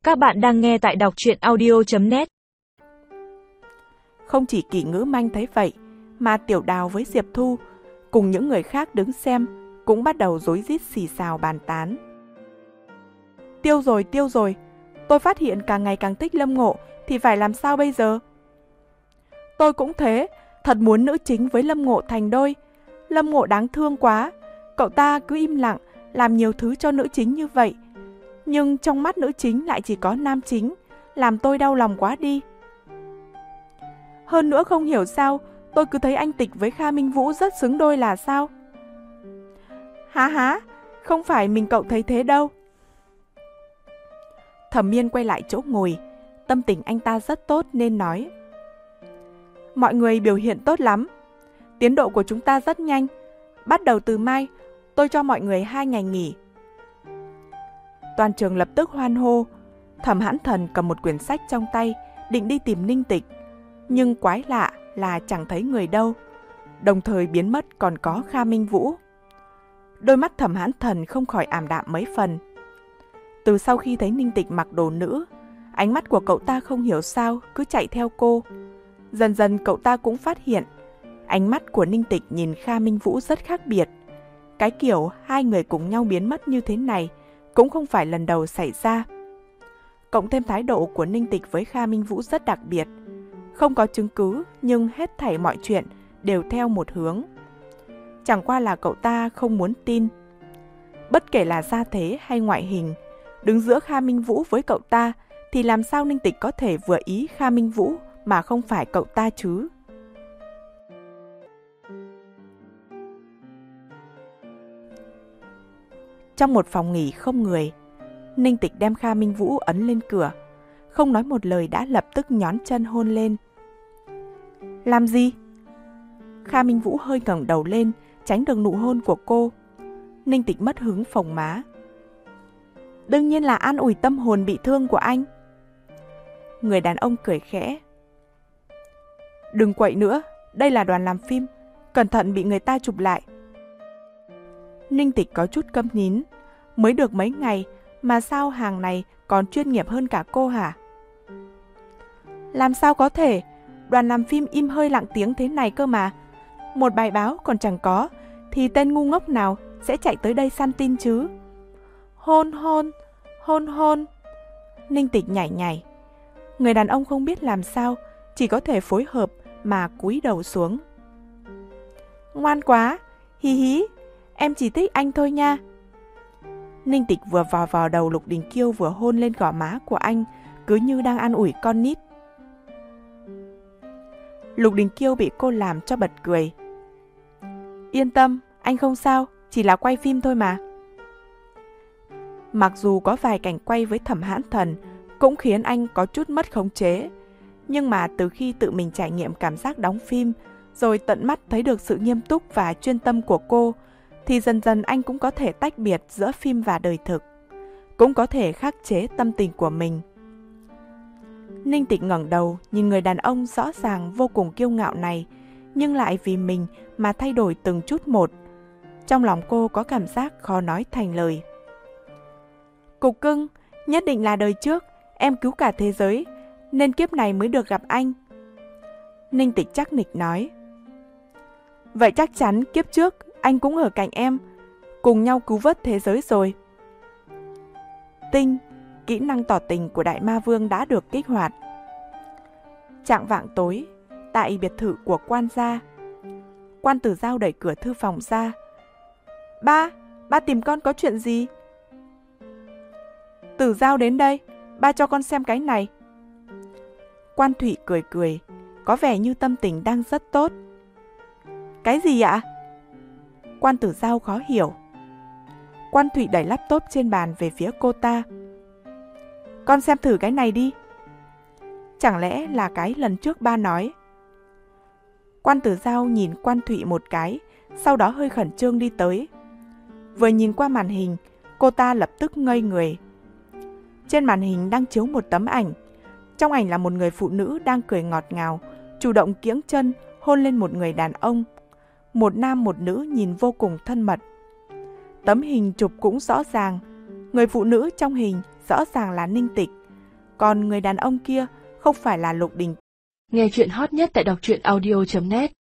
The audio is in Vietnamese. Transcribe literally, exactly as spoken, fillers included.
Các bạn đang nghe tại đọc truyện audio chấm net. Không chỉ Kỷ Ngữ Manh thấy vậy, mà Tiểu Đào với Diệp Thu cùng những người khác đứng xem cũng bắt đầu rối rít xì xào bàn tán. Tiêu rồi, tiêu rồi, tôi phát hiện càng ngày càng thích Lâm Ngộ thì phải làm sao bây giờ? Tôi cũng thế, thật muốn nữ chính với Lâm Ngộ thành đôi. Lâm Ngộ đáng thương quá, cậu ta cứ im lặng, làm nhiều thứ cho nữ chính như vậy. Nhưng trong mắt nữ chính lại chỉ có nam chính, làm tôi đau lòng quá đi. Hơn nữa không hiểu sao, tôi cứ thấy anh Tịch với Kha Minh Vũ rất xứng đôi là sao? Há há, không phải mình cậu thấy thế đâu. Thẩm Miên quay lại chỗ ngồi, tâm tình anh ta rất tốt nên nói. Mọi người biểu hiện tốt lắm, tiến độ của chúng ta rất nhanh. Bắt đầu từ mai, tôi cho mọi người hai ngày nghỉ. Toàn trường lập tức hoan hô. Thẩm Hãn Thần cầm một quyển sách trong tay, định đi tìm Ninh Tịch. Nhưng quái lạ là chẳng thấy người đâu. Đồng thời biến mất còn có Kha Minh Vũ. Đôi mắt Thẩm Hãn Thần không khỏi ảm đạm mấy phần. Từ sau khi thấy Ninh Tịch mặc đồ nữ, ánh mắt của cậu ta không hiểu sao cứ chạy theo cô. Dần dần cậu ta cũng phát hiện, ánh mắt của Ninh Tịch nhìn Kha Minh Vũ rất khác biệt. Cái kiểu hai người cùng nhau biến mất như thế này cũng không phải lần đầu xảy ra. Cộng thêm thái độ của Ninh Tịch với Kha Minh Vũ rất đặc biệt. Không có chứng cứ nhưng hết thảy mọi chuyện đều theo một hướng. Chẳng qua là cậu ta không muốn tin. Bất kể là gia thế hay ngoại hình, đứng giữa Kha Minh Vũ với cậu ta thì làm sao Ninh Tịch có thể vừa ý Kha Minh Vũ mà không phải cậu ta chứ? Trong một phòng nghỉ không người, Ninh Tịch đem Kha Minh Vũ ấn lên cửa, không nói một lời đã lập tức nhón chân hôn lên. Làm gì? Kha Minh Vũ hơi ngẩng đầu lên, tránh được nụ hôn của cô. Ninh Tịch mất hứng phồng má. Đương nhiên là an ủi tâm hồn bị thương của anh. Người đàn ông cười khẽ. Đừng quậy nữa, đây là đoàn làm phim, cẩn thận bị người ta chụp lại. Ninh Tịch có chút câm nín. Mới được mấy ngày mà sao hàng này còn chuyên nghiệp hơn cả cô hả? Làm sao có thể? Đoàn làm phim im hơi lặng tiếng thế này cơ mà. Một bài báo còn chẳng có thì tên ngu ngốc nào sẽ chạy tới đây săn tin chứ? Hôn hôn, hôn hôn. Ninh Tịch nhảy nhảy. Người đàn ông không biết làm sao, chỉ có thể phối hợp mà cúi đầu xuống. Ngoan quá, hí hí, em chỉ thích anh thôi nha. Ninh Tịch vừa vò vào đầu Lục Đình Kiêu vừa hôn lên gò má của anh, cứ như đang an ủi con nít. Lục Đình Kiêu bị cô làm cho bật cười. Yên tâm, anh không sao, chỉ là quay phim thôi mà. Mặc dù có vài cảnh quay với Thẩm Hãn Thần cũng khiến anh có chút mất khống chế, nhưng mà từ khi tự mình trải nghiệm cảm giác đóng phim, rồi tận mắt thấy được sự nghiêm túc và chuyên tâm của cô, thì dần dần anh cũng có thể tách biệt giữa phim và đời thực, cũng có thể khắc chế tâm tình của mình. Ninh Tịch ngẩng đầu nhìn người đàn ông rõ ràng vô cùng kiêu ngạo này, nhưng lại vì mình mà thay đổi từng chút một. Trong lòng cô có cảm giác khó nói thành lời. Cục cưng, nhất định là đời trước em cứu cả thế giới, nên kiếp này mới được gặp anh. Ninh Tịch chắc nịch nói. Vậy chắc chắn kiếp trước anh cũng ở cạnh em, cùng nhau cứu vớt thế giới rồi. Tinh, kỹ năng tỏ tình của Đại Ma Vương đã được kích hoạt. Chạng vạng tối, tại biệt thự của quan gia, Quan Tử Giao đẩy cửa thư phòng ra. Ba, ba tìm con có chuyện gì? Tử Giao đến đây, ba cho con xem cái này. Quan Thụy cười cười, có vẻ như tâm tình đang rất tốt. Cái gì ạ? Quan Tử Giao khó hiểu. Quan Thụy đẩy laptop trên bàn về phía cô ta. Con xem thử cái này đi. Chẳng lẽ là cái lần trước ba nói? Quan Tử Giao nhìn Quan Thụy một cái, sau đó hơi khẩn trương đi tới. Vừa nhìn qua màn hình, cô ta lập tức ngây người. Trên màn hình đang chiếu một tấm ảnh. Trong ảnh là một người phụ nữ đang cười ngọt ngào, chủ động kiễng chân hôn lên một người đàn ông. Một nam một nữ nhìn vô cùng thân mật. Tấm hình chụp cũng rõ ràng. Người phụ nữ trong hình rõ ràng là Ninh Tịch, Còn người đàn ông kia không phải là Lục Đình. Nghe chuyện hot nhất tại đọc truyện audio chấm net